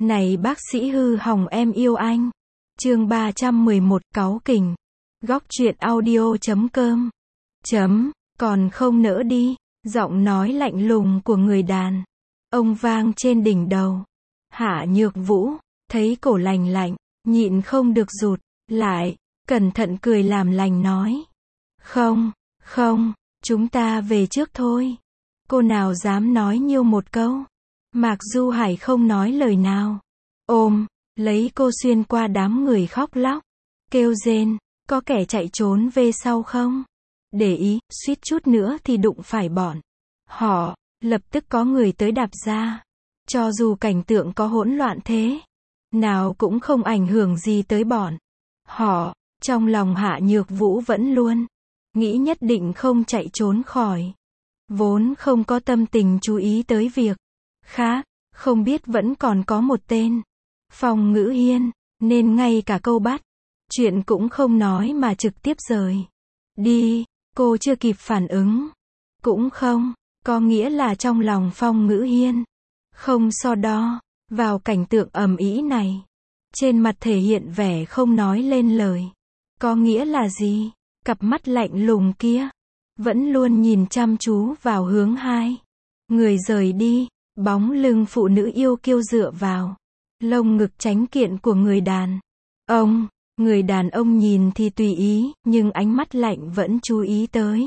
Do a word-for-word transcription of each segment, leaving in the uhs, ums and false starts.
Này bác sĩ hư hỏng em yêu anh. Chương ba trăm mười một, cáu kỉnh. Góc truyện audio chấm com. Chấm, còn không nỡ đi. Giọng nói lạnh lùng của người đàn ông vang trên đỉnh đầu. Hạ Nhược Vũ, thấy cổ lành lạnh, nhịn không được rụt lại, cẩn thận cười làm lành nói. Không, không, chúng ta về trước thôi. Cô nào dám nói nhiêu một câu. Mạc Du Hải không nói lời nào. Ôm, lấy cô xuyên qua đám người khóc lóc, kêu rên, có kẻ chạy trốn về sau không? Để ý, suýt chút nữa thì đụng phải bọn họ, lập tức có người tới đạp ra. Cho dù cảnh tượng có hỗn loạn thế nào cũng không ảnh hưởng gì tới bọn họ. Trong lòng Hạ Nhược Vũ vẫn luôn nghĩ nhất định không chạy trốn khỏi. Vốn không có tâm tình chú ý tới việc khác, không biết vẫn còn có một tên Phong Ngữ Hiên, nên ngay cả câu bắt chuyện cũng không nói mà trực tiếp rời đi. Cô chưa kịp phản ứng, cũng không có nghĩa là trong lòng Phong Ngữ Hiên không so đo. Vào cảnh tượng ầm ĩ này, trên mặt thể hiện vẻ không nói lên lời. Có nghĩa là gì? Cặp mắt lạnh lùng kia vẫn luôn nhìn chăm chú vào hướng hai người rời đi. Bóng lưng phụ nữ yêu kiêu dựa vào lông ngực tránh kiện của người đàn ông. Người đàn ông nhìn thì tùy ý, nhưng ánh mắt lạnh vẫn chú ý tới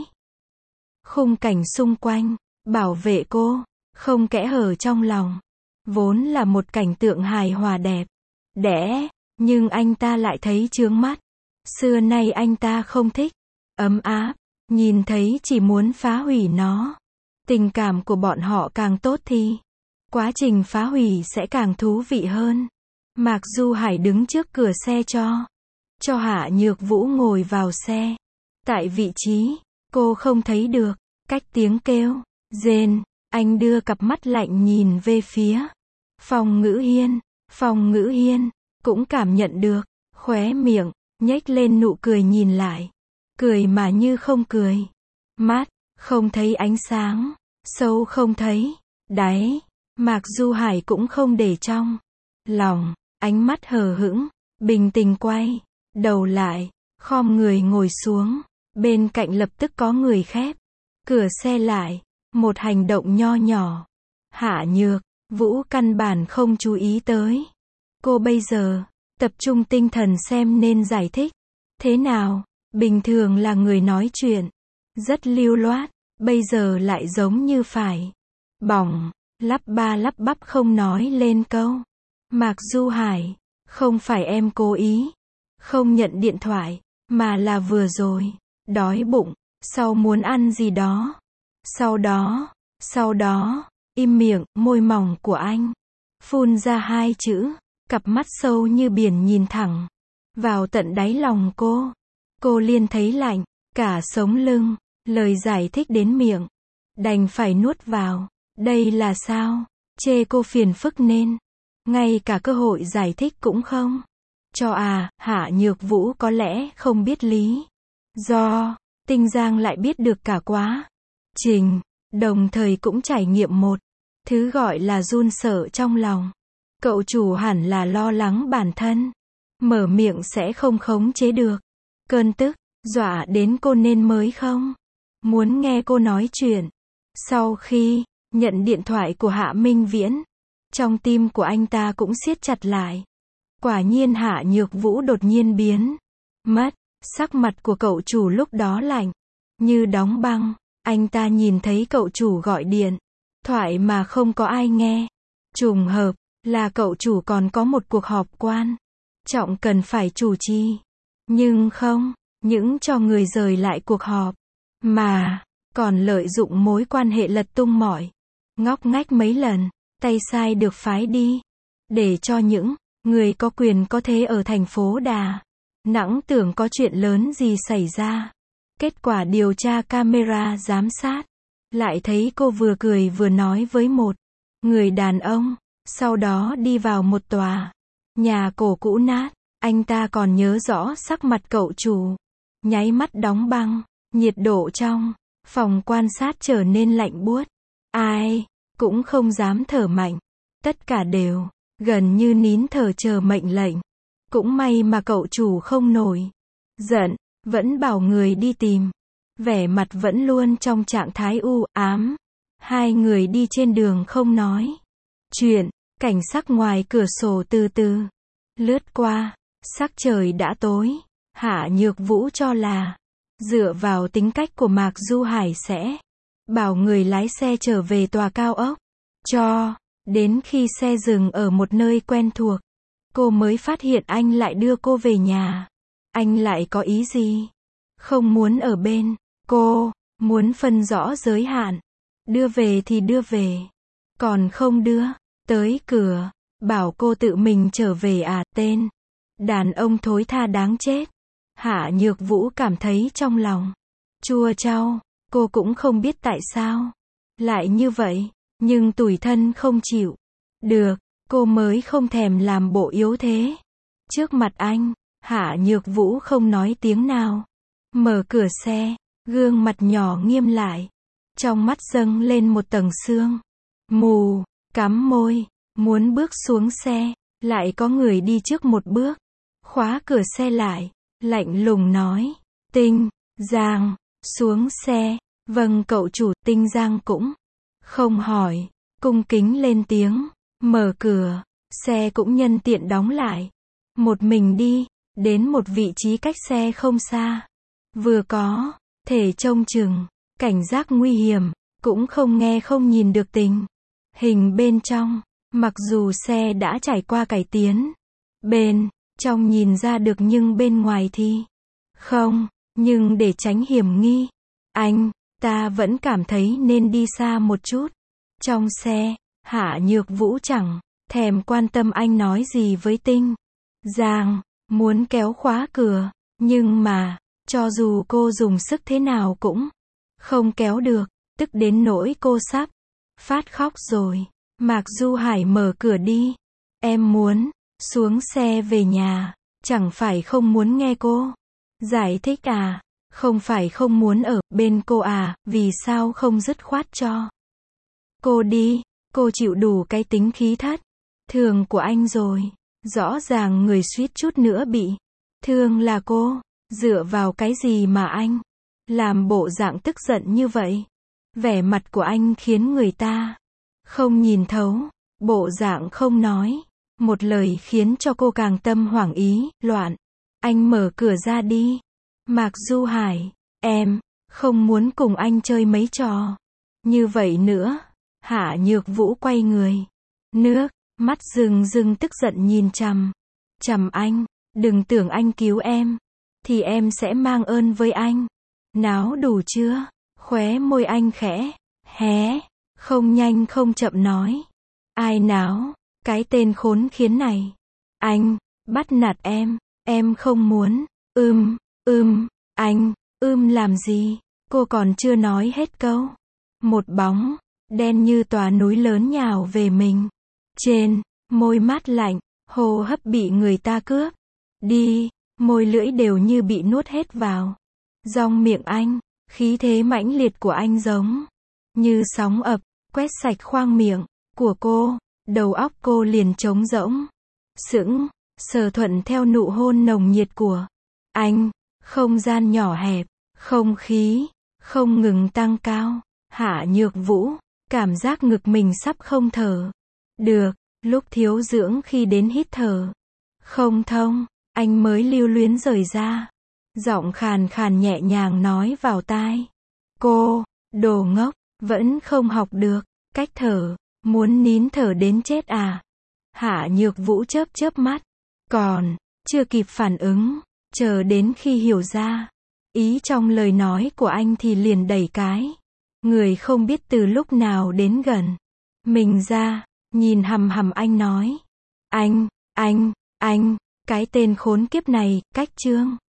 khung cảnh xung quanh, bảo vệ cô không kẽ hở trong lòng. Vốn là một cảnh tượng hài hòa đẹp đẽ, nhưng anh ta lại thấy chướng mắt. Xưa nay anh ta không thích ấm áp, nhìn thấy chỉ muốn phá hủy nó. Tình cảm của bọn họ càng tốt thì quá trình phá hủy sẽ càng thú vị hơn. Mạc Du Hải đứng trước cửa xe cho cho Hạ Nhược Vũ ngồi vào xe. Tại vị trí cô không thấy được, cách tiếng kêu rên, anh đưa cặp mắt lạnh nhìn về phía Phong Ngữ Hiên. Phong Ngữ Hiên cũng cảm nhận được, khóe miệng nhếch lên nụ cười nhìn lại, cười mà như không cười. Mắt không thấy ánh sáng, sâu không thấy đáy. Mạc Du Hải cũng không để trong lòng, ánh mắt hờ hững, bình tĩnh quay đầu lại, khom người ngồi xuống. Bên cạnh lập tức có người khép cửa xe lại. Một hành động nho nhỏ, Hạ Nhược Vũ căn bản không chú ý tới. Cô bây giờ tập trung tinh thần xem nên giải thích thế nào. Bình thường là người nói chuyện rất lưu loát, bây giờ lại giống như phải bỏng, lắp ba lắp bắp không nói lên câu. Mạc Du Hải, không phải em cố ý không nhận điện thoại, mà là vừa rồi đói bụng, sau muốn ăn gì đó. Sau đó, sau đó, im miệng. Môi mỏng của anh phun ra hai chữ, cặp mắt sâu như biển nhìn thẳng vào tận đáy lòng cô. Cô liền thấy lạnh cả sống lưng. Lời giải thích đến miệng đành phải nuốt vào. Đây là sao? Chê cô phiền phức nên ngay cả cơ hội giải thích cũng không cho à? Hạ Nhược Vũ có lẽ không biết lý do, Tinh Giang lại biết được cả quá trình, đồng thời cũng trải nghiệm một thứ gọi là run sợ trong lòng. Cậu chủ hẳn là lo lắng bản thân mở miệng sẽ không khống chế được cơn tức, dọa đến cô nên mới không muốn nghe cô nói chuyện. Sau khi nhận điện thoại của Hạ Minh Viễn, trong tim của anh ta cũng siết chặt lại. Quả nhiên Hạ Nhược Vũ đột nhiên biến mất. Sắc mặt của cậu chủ lúc đó lạnh như đóng băng. Anh ta nhìn thấy cậu chủ gọi điện thoại mà không có ai nghe. Trùng hợp là cậu chủ còn có một cuộc họp quan trọng cần phải chủ trì. Nhưng không những cho người rời lại cuộc họp, mà còn lợi dụng mối quan hệ lật tung mọi ngóc ngách mấy lần. Tay sai được phái đi để cho những người có quyền có thế ở thành phố Đà Nẵng tưởng có chuyện lớn gì xảy ra. Kết quả điều tra camera giám sát lại thấy cô vừa cười vừa nói với một người đàn ông. Sau đó đi vào một tòa nhà cổ cũ nát. Anh ta còn nhớ rõ sắc mặt cậu chủ nháy mắt đóng băng. Nhiệt độ trong phòng quan sát trở nên lạnh buốt. Ai cũng không dám thở mạnh. Tất cả đều gần như nín thở chờ mệnh lệnh. Cũng may mà cậu chủ không nổi giận, vẫn bảo người đi tìm. Vẻ mặt vẫn luôn trong trạng thái u ám. Hai người đi trên đường không nói chuyện, cảnh sắc ngoài cửa sổ từ từ lướt qua, sắc trời đã tối. Hạ Nhược Vũ cho là, dựa vào tính cách của Mạc Du Hải sẽ bảo người lái xe trở về tòa cao ốc. Cho đến khi xe dừng ở một nơi quen thuộc, cô mới phát hiện anh lại đưa cô về nhà. Anh lại có ý gì? Không muốn ở bên cô, muốn phân rõ giới hạn. Đưa về thì đưa về, còn không đưa tới cửa, bảo cô tự mình trở về à, tên đàn ông thối tha đáng chết. Hạ Nhược Vũ cảm thấy trong lòng chua chau, cô cũng không biết tại sao lại như vậy, nhưng tủi thân không chịu được, cô mới không thèm làm bộ yếu thế. Trước mặt anh, Hạ Nhược Vũ không nói tiếng nào. Mở cửa xe, gương mặt nhỏ nghiêm lại. Trong mắt dâng lên một tầng sương mù, cắm môi, muốn bước xuống xe, lại có người đi trước một bước, khóa cửa xe lại, lạnh lùng nói, Tinh Giang, xuống xe. Vâng cậu chủ. Tinh Giang cũng không hỏi, cung kính lên tiếng, mở cửa, xe cũng nhân tiện đóng lại. Một mình đi, đến một vị trí cách xe không xa. Vừa có thể trông chừng, cảnh giác nguy hiểm, cũng không nghe không nhìn được tình hình bên trong. Mặc dù xe đã trải qua cải tiến, bên trong nhìn ra được nhưng bên ngoài thì không. Nhưng để tránh hiểm nghi, anh ta vẫn cảm thấy nên đi xa một chút. Trong xe, Hạ Nhược Vũ chẳng thèm quan tâm anh nói gì với Tinh Giang, muốn kéo khóa cửa, nhưng mà cho dù cô dùng sức thế nào cũng không kéo được, tức đến nỗi cô sắp phát khóc rồi. Mạc Du Hải mở cửa đi. Em muốn xuống xe về nhà, chẳng phải không muốn nghe cô giải thích à? Không phải không muốn ở bên cô à? Vì sao không dứt khoát cho cô đi? Cô chịu đủ cái tính khí thất thường của anh rồi. Rõ ràng người suýt chút nữa bị thương là cô. Dựa vào cái gì mà anh làm bộ dạng tức giận như vậy? Vẻ mặt của anh khiến người ta không nhìn thấu. Bộ dạng không nói một lời khiến cho cô càng tâm hoảng ý loạn. Anh mở cửa ra đi. Mạc Du Hải, em không muốn cùng anh chơi mấy trò như vậy nữa. Hạ Nhược Vũ quay người, nước mắt rưng rưng tức giận nhìn chằm chằm anh. Đừng tưởng anh cứu em thì em sẽ mang ơn với anh. Náo đủ chưa? Khóe môi anh khẽ hé, không nhanh không chậm nói. Ai náo? Cái tên khốn khiến này. Anh bắt nạt em, em không muốn. Ưm, ưm, anh, ưm làm gì? Cô còn chưa nói hết câu. Một bóng đen như tòa núi lớn nhào về mình. Trên môi mát lạnh, hô hấp bị người ta cướp đi, môi lưỡi đều như bị nuốt hết vào dòng miệng anh. Khí thế mãnh liệt của anh giống như sóng ập, quét sạch khoang miệng của cô. Đầu óc cô liền trống rỗng, sững sờ thuận theo nụ hôn nồng nhiệt của anh. Không gian nhỏ hẹp, không khí không ngừng tăng cao. Hạ Nhược Vũ cảm giác ngực mình sắp không thở được. Lúc thiếu dưỡng khi đến hít thở không thông, anh mới lưu luyến rời ra. Giọng khàn khàn nhẹ nhàng nói vào tai cô, đồ ngốc, vẫn không học được cách thở, muốn nín thở đến chết à? Hạ Nhược Vũ chớp chớp mắt, còn chưa kịp phản ứng, chờ đến khi hiểu ra ý trong lời nói của anh thì liền đẩy cái người không biết từ lúc nào đến gần mình ra, nhìn hằm hằm anh nói, anh, anh, anh, cái tên khốn kiếp này. Cách chương